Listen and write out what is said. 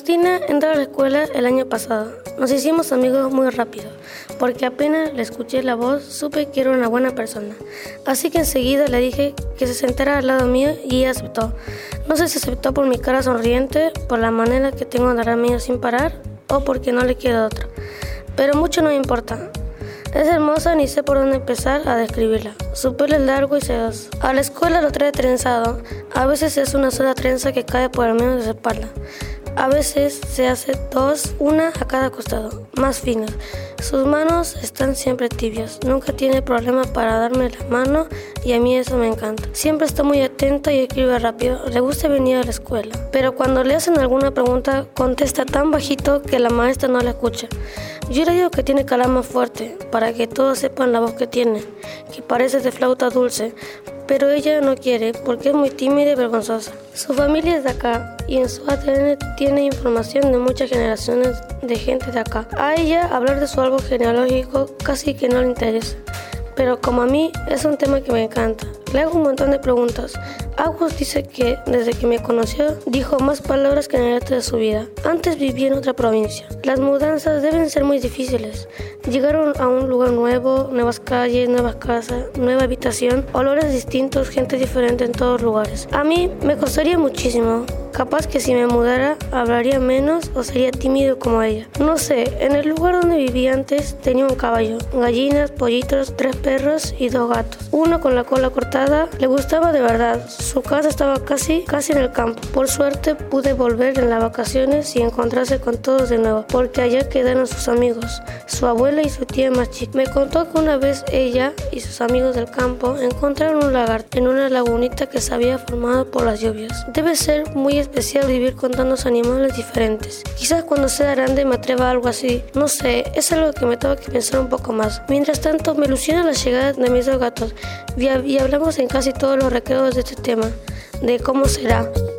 Agustina entró a la escuela el año pasado. Nos hicimos amigos muy rápido, porque apenas le escuché la voz, supe que era una buena persona. Así que enseguida le dije que se sentara al lado mío y ella aceptó. No sé si aceptó por mi cara sonriente, por la manera que tengo de andar a mí sin parar, o porque no le queda otra. Pero mucho no me importa. Es hermosa, ni sé por dónde empezar a describirla. Su pelo es largo y sedoso. A la escuela lo trae trenzado. A veces es una sola trenza que cae por el medio de su espalda. A veces se hace dos, una a cada costado, más finas. Sus manos están siempre tibias. Nunca tiene problema para darme la mano y a mí eso me encanta. Siempre está muy atenta y escribe rápido. Le gusta venir a la escuela. Pero cuando le hacen alguna pregunta, contesta tan bajito que la maestra no la escucha. Yo le digo que tiene que hablar más fuerte para que todos sepan la voz que tiene, que parece de flauta dulce. Pero ella no quiere porque es muy tímida y vergonzosa. Su familia es de acá y en su ADN tiene información de muchas generaciones de gente de acá. A ella hablar de su árbol genealógico casi que no le interesa. Pero como a mí es un tema que me encanta. Le hago un montón de preguntas. Agus dice que desde que me conoció dijo más palabras que en el resto de su vida. Antes vivía en otra provincia. Las mudanzas deben ser muy difíciles. Llegaron a un lugar nuevo, nuevas calles, nuevas casas, nueva habitación, olores distintos, gente diferente en todos lugares. A mí me costaría muchísimo. Capaz que si me mudara hablaría menos o sería tímido como ella. No sé, en el lugar donde vivía antes tenía un caballo, gallinas, pollitos, 3 perros y 2 gatos. Uno con la cola cortada, le gustaba de verdad. Su casa estaba casi en el campo. Por suerte pude volver en las vacaciones y encontrarse con todos de nuevo, porque allá quedaron sus amigos, su abuela y su tía más chica. Me contó que una vez ella y sus amigos del campo encontraron un lagarto en una lagunita que se había formado por las lluvias. Debe ser muy especial vivir con tantos animales diferentes. Quizás cuando sea grande me atreva a algo así. No sé, es algo que me tengo que pensar un poco más. Mientras tanto, me ilusiona la llegada de mis 2 gatos y hablamos en casi todos los recreos de este tema, de cómo será.